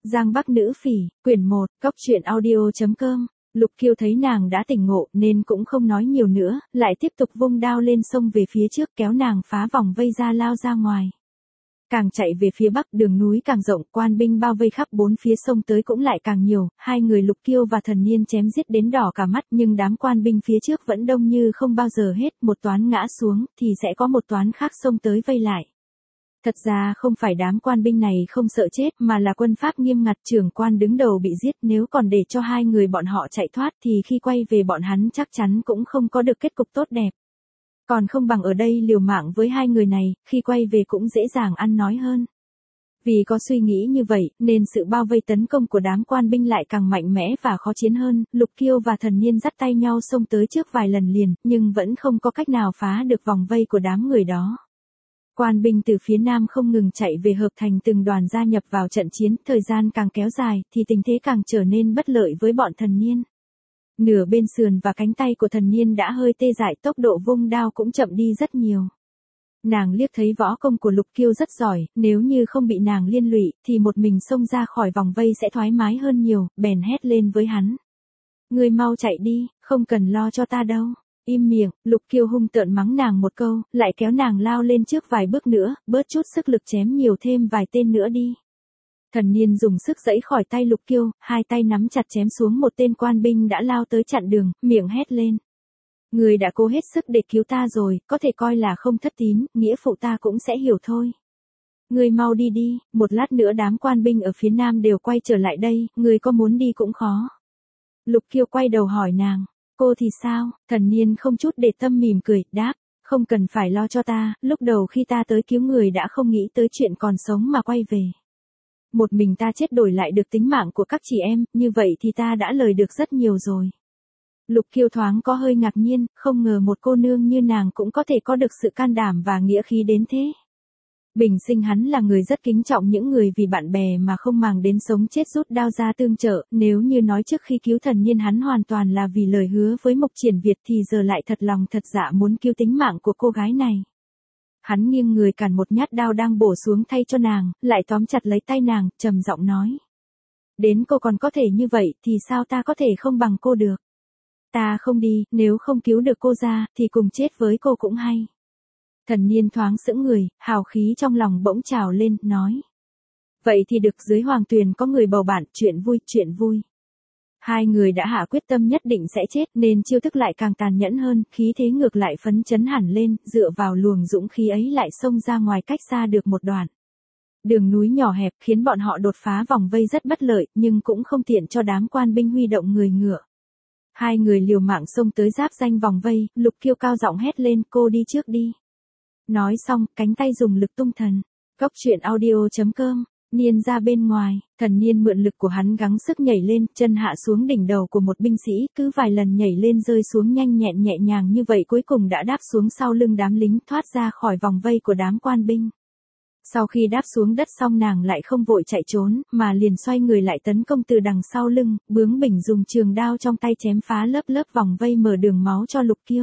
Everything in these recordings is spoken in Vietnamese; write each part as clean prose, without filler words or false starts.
Giang Bắc Nữ Phỉ, quyển 1, Cóc truyện audio.com. Lục Kiêu thấy nàng đã tỉnh ngộ nên cũng không nói nhiều nữa, lại tiếp tục vung đao lên sông về phía trước kéo nàng phá vòng vây ra lao ra ngoài. Càng chạy về phía bắc đường núi càng rộng, quan binh bao vây khắp bốn phía sông tới cũng lại càng nhiều, hai người Lục Kiêu và Thần Niên chém giết đến đỏ cả mắt nhưng đám quan binh phía trước vẫn đông như không bao giờ hết, một toán ngã xuống thì sẽ có một toán khác xông tới vây lại. Thật ra không phải đám quan binh này không sợ chết mà là quân pháp nghiêm ngặt, trưởng quan đứng đầu bị giết, nếu còn để cho hai người bọn họ chạy thoát thì khi quay về bọn hắn chắc chắn cũng không có được kết cục tốt đẹp. Còn không bằng ở đây liều mạng với hai người này, khi quay về cũng dễ dàng ăn nói hơn. Vì có suy nghĩ như vậy, nên sự bao vây tấn công của đám quan binh lại càng mạnh mẽ và khó chiến hơn, Lục Kiêu và Thần Niên dắt tay nhau xông tới trước vài lần liền, nhưng vẫn không có cách nào phá được vòng vây của đám người đó. Quan binh từ phía nam không ngừng chạy về hợp thành từng đoàn gia nhập vào trận chiến, thời gian càng kéo dài thì tình thế càng trở nên bất lợi với bọn Thần Niên. Nửa bên sườn và cánh tay của Thần Niên đã hơi tê dại, tốc độ vung đao cũng chậm đi rất nhiều. Nàng liếc thấy võ công của Lục Kiêu rất giỏi, nếu như không bị nàng liên lụy thì một mình xông ra khỏi vòng vây sẽ thoải mái hơn nhiều, bèn hét lên với hắn. Ngươi mau chạy đi, không cần lo cho ta đâu. Im miệng, Lục Kiêu hung tợn mắng nàng một câu, lại kéo nàng lao lên trước vài bước nữa, bớt chút sức lực chém nhiều thêm vài tên nữa đi. Thần Niên dùng sức giãy khỏi tay Lục Kiêu, hai tay nắm chặt chém xuống một tên quan binh đã lao tới chặn đường, miệng hét lên. Người đã cố hết sức để cứu ta rồi, có thể coi là không thất tín, nghĩa phụ ta cũng sẽ hiểu thôi. Người mau đi đi, một lát nữa đám quan binh ở phía nam đều quay trở lại đây, người có muốn đi cũng khó. Lục Kiêu quay đầu hỏi nàng. Cô thì sao? Thần Niên không chút để tâm mỉm cười, đáp, không cần phải lo cho ta, lúc đầu khi ta tới cứu người đã không nghĩ tới chuyện còn sống mà quay về. Một mình ta chết đổi lại được tính mạng của các chị em, như vậy thì ta đã lời được rất nhiều rồi. Lục Kiêu thoáng có hơi ngạc nhiên, không ngờ một cô nương như nàng cũng có thể có được sự can đảm và nghĩa khí đến thế. Bình sinh hắn là người rất kính trọng những người vì bạn bè mà không màng đến sống chết rút đao ra tương trợ, nếu như nói trước khi cứu Thần Niên hắn hoàn toàn là vì lời hứa với Mộc Triển Việt thì giờ lại thật lòng thật dạ muốn cứu tính mạng của cô gái này. Hắn nghiêng người cản một nhát đao đang bổ xuống thay cho nàng, lại tóm chặt lấy tay nàng, trầm giọng nói. Đến cô còn có thể như vậy thì sao ta có thể không bằng cô được. Ta không đi, nếu không cứu được cô ra thì cùng chết với cô cũng hay. Thần Niên thoáng sững người, hào khí trong lòng bỗng trào lên, nói. Vậy thì được, dưới hoàng tuyền có người bầu bạn, chuyện vui, chuyện vui. Hai người đã hạ quyết tâm nhất định sẽ chết nên chiêu thức lại càng tàn nhẫn hơn, khí thế ngược lại phấn chấn hẳn lên, dựa vào luồng dũng khí ấy lại xông ra ngoài cách xa được một đoạn. Đường núi nhỏ hẹp khiến bọn họ đột phá vòng vây rất bất lợi, nhưng cũng không tiện cho đám quan binh huy động người ngựa. Hai người liều mạng xông tới giáp ranh vòng vây, Lục Kiêu cao giọng hét lên, cô đi trước đi. Nói xong, cánh tay dùng lực tung thần. Cóc truyện audio.com. Niên ra bên ngoài, Thần Niên mượn lực của hắn gắng sức nhảy lên, chân hạ xuống đỉnh đầu của một binh sĩ, cứ vài lần nhảy lên rơi xuống nhanh nhẹn nhẹ nhàng như vậy cuối cùng đã đáp xuống sau lưng đám lính, thoát ra khỏi vòng vây của đám quan binh. Sau khi đáp xuống đất xong nàng lại không vội chạy trốn, mà liền xoay người lại tấn công từ đằng sau lưng, bướng bỉnh dùng trường đao trong tay chém phá lớp lớp vòng vây mở đường máu cho Lục Kiêu.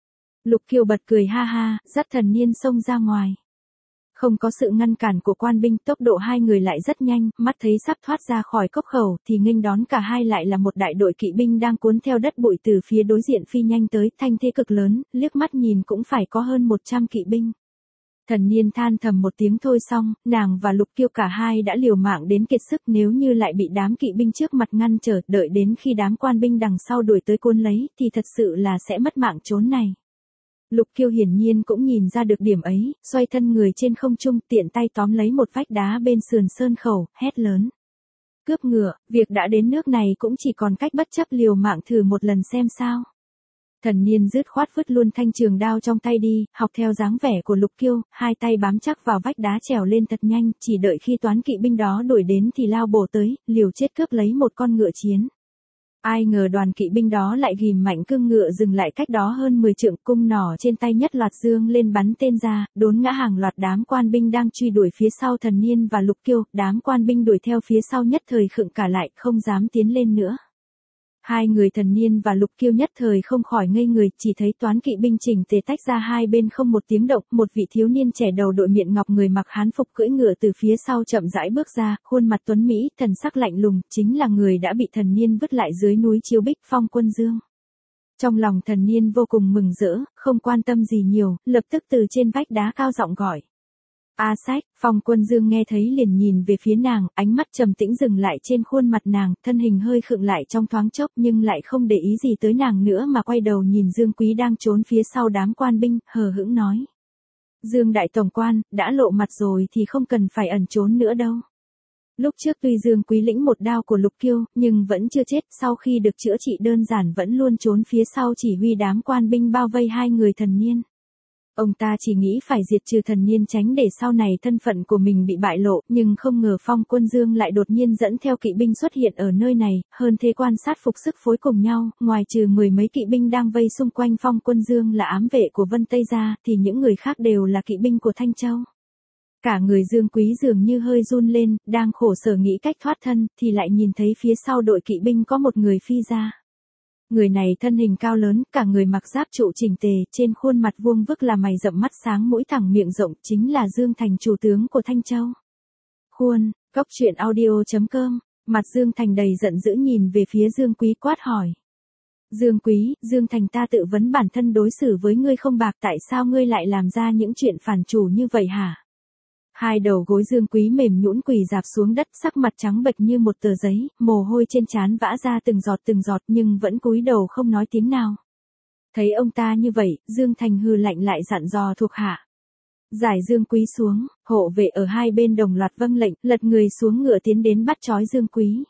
Lục Kiêu bật cười ha ha, dắt Thần Niên xông ra ngoài. Không có sự ngăn cản của quan binh, tốc độ hai người lại rất nhanh, mắt thấy sắp thoát ra khỏi cốc khẩu thì nghênh đón cả hai lại là một đại đội kỵ binh đang cuốn theo đất bụi từ phía đối diện phi nhanh tới, thanh thế cực lớn, liếc mắt nhìn cũng phải có hơn 100 kỵ binh. Thần Niên than thầm một tiếng thôi xong, nàng và Lục Kiêu cả hai đã liều mạng đến kiệt sức, nếu như lại bị đám kỵ binh trước mặt ngăn trở, đợi đến khi đám quan binh đằng sau đuổi tới cuốn lấy thì thật sự là sẽ mất mạng chốn này. Lục Kiêu hiển nhiên cũng nhìn ra được điểm ấy, xoay thân người trên không trung, tiện tay tóm lấy một vách đá bên sườn sơn khẩu, hét lớn. Cướp ngựa, việc đã đến nước này cũng chỉ còn cách bất chấp liều mạng thử một lần xem sao. Thần Niên dứt khoát vứt luôn thanh trường đao trong tay đi, học theo dáng vẻ của Lục Kiêu, hai tay bám chắc vào vách đá trèo lên thật nhanh, chỉ đợi khi toán kỵ binh đó đuổi đến thì lao bổ tới, liều chết cướp lấy một con ngựa chiến. Ai ngờ đoàn kỵ binh đó lại ghìm mạnh cương ngựa dừng lại cách đó hơn 10 trượng, cung nỏ trên tay nhất loạt dương lên bắn tên ra, đốn ngã hàng loạt đám quan binh đang truy đuổi phía sau Thần Niên và Lục Kiêu, đám quan binh đuổi theo phía sau nhất thời khựng cả lại, không dám tiến lên nữa. Hai người Thần Niên và Lục Kiêu nhất thời không khỏi ngây người, chỉ thấy toán kỵ binh chỉnh tề tách ra hai bên không một tiếng động, một vị thiếu niên trẻ đầu đội miện ngọc người mặc hán phục cưỡi ngựa từ phía sau chậm rãi bước ra, khuôn mặt tuấn mỹ, thần sắc lạnh lùng, chính là người đã bị Thần Niên vứt lại dưới núi Chiếu Bích, Phong Quân Dương. Trong lòng Thần Niên vô cùng mừng rỡ, không quan tâm gì nhiều, lập tức từ trên vách đá cao giọng gọi. A Sách. Phong Quân Dương nghe thấy liền nhìn về phía nàng, ánh mắt trầm tĩnh dừng lại trên khuôn mặt nàng, thân hình hơi khựng lại trong thoáng chốc nhưng lại không để ý gì tới nàng nữa mà quay đầu nhìn Dương Quý đang trốn phía sau đám quan binh, hờ hững nói. Dương đại tổng quan, đã lộ mặt rồi thì không cần phải ẩn trốn nữa đâu. Lúc trước tuy Dương Quý lĩnh một đao của Lục Kiêu, nhưng vẫn chưa chết, sau khi được chữa trị đơn giản vẫn luôn trốn phía sau chỉ huy đám quan binh bao vây hai người Thần Niên. Ông ta chỉ nghĩ phải diệt trừ Thần Niên tránh để sau này thân phận của mình bị bại lộ, nhưng không ngờ Phong Quân Dương lại đột nhiên dẫn theo kỵ binh xuất hiện ở nơi này, hơn thế quan sát phục sức phối cùng nhau, ngoài trừ 10 mấy kỵ binh đang vây xung quanh Phong Quân Dương là ám vệ của Vân Tây ra, thì những người khác đều là kỵ binh của Thanh Châu. Cả người Dương Quý dường như hơi run lên, đang khổ sở nghĩ cách thoát thân, thì lại nhìn thấy phía sau đội kỵ binh có một người phi ra. Người này thân hình cao lớn, cả người mặc giáp trụ chỉnh tề, trên khuôn mặt vuông vức là mày rậm mắt sáng mũi thẳng miệng rộng, chính là Dương Thành chủ tướng của Thanh Châu. Khuôn, Cốc Truyện Audio.com, mặt Dương Thành đầy giận dữ nhìn về phía Dương Quý quát hỏi. Dương Quý, Dương Thành ta tự vấn bản thân đối xử với ngươi không bạc, tại sao ngươi lại làm ra những chuyện phản chủ như vậy hả? Hai đầu gối Dương Quý mềm nhũn quỳ rạp xuống đất, sắc mặt trắng bệch như một tờ giấy, mồ hôi trên trán vã ra từng giọt nhưng vẫn cúi đầu không nói tiếng nào. Thấy ông ta như vậy, Dương Thành hừ lạnh lại dặn dò thuộc hạ. Giải Dương Quý xuống, hộ vệ ở hai bên đồng loạt vâng lệnh, lật người xuống ngựa tiến đến bắt trói Dương Quý.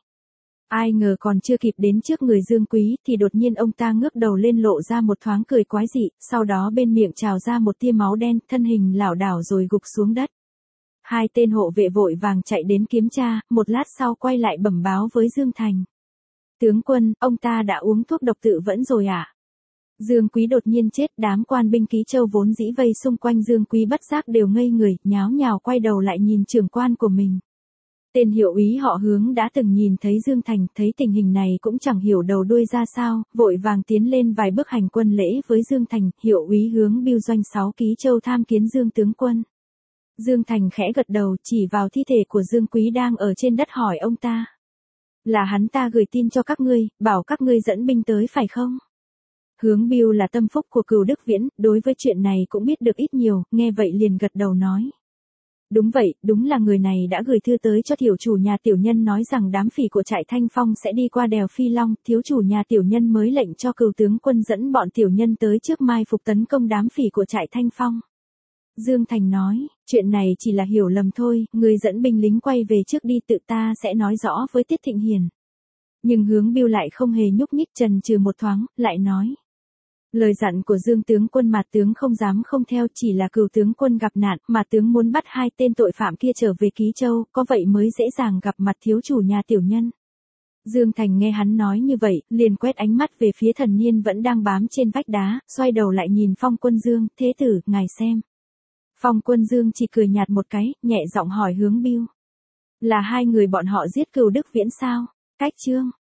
Ai ngờ còn chưa kịp đến trước người Dương Quý thì đột nhiên ông ta ngước đầu lên lộ ra một thoáng cười quái dị, sau đó bên miệng trào ra một tia máu đen, thân hình lảo đảo rồi gục xuống đất. Hai tên hộ vệ vội vàng chạy đến kiểm tra, một lát sau quay lại bẩm báo với Dương Thành. Tướng quân, ông ta đã uống thuốc độc tự vẫn rồi ạ. Dương Quý đột nhiên chết, đám quan binh Ký Châu vốn dĩ vây xung quanh Dương Quý bất giác đều ngây người, nháo nhào quay đầu lại nhìn trưởng quan của mình. Tên hiệu úy họ Hướng đã từng nhìn thấy Dương Thành, thấy tình hình này cũng chẳng hiểu đầu đuôi ra sao, vội vàng tiến lên vài bước hành quân lễ với Dương Thành, hiệu úy Hướng Bưu doanh 6 Ký Châu tham kiến Dương tướng quân. Dương Thành khẽ gật đầu, chỉ vào thi thể của Dương Quý đang ở trên đất hỏi ông ta. Là hắn ta gửi tin cho các ngươi, bảo các ngươi dẫn binh tới phải không? Hướng Bưu là tâm phúc của Cửu Đức Viễn, đối với chuyện này cũng biết được ít nhiều, nghe vậy liền gật đầu nói. Đúng vậy, đúng là người này đã gửi thư tới cho tiểu chủ nhà tiểu nhân nói rằng đám phỉ của trại Thanh Phong sẽ đi qua đèo Phi Long, thiếu chủ nhà tiểu nhân mới lệnh cho Cửu tướng quân dẫn bọn tiểu nhân tới trước mai phục tấn công đám phỉ của trại Thanh Phong. Dương Thành nói, chuyện này chỉ là hiểu lầm thôi, người dẫn binh lính quay về trước đi, tự ta sẽ nói rõ với Tiết Thịnh Hiền. Nhưng Hướng Bưu lại không hề nhúc nhích, chần chừ một thoáng, lại nói. Lời dặn của Dương tướng quân Mạt tướng không dám không theo, chỉ là Cửu tướng quân gặp nạn, Mạt tướng muốn bắt hai tên tội phạm kia trở về Ký Châu, có vậy mới dễ dàng gặp mặt thiếu chủ nhà tiểu nhân. Dương Thành nghe hắn nói như vậy, liền quét ánh mắt về phía Thần Niên vẫn đang bám trên vách đá, xoay đầu lại nhìn Phong Quân Dương, thế tử, ngài xem. Phong Quân Dương chỉ cười nhạt một cái, nhẹ giọng hỏi Hướng Bưu. Là hai người bọn họ giết Cửu Đức Viễn sao? Cách chương.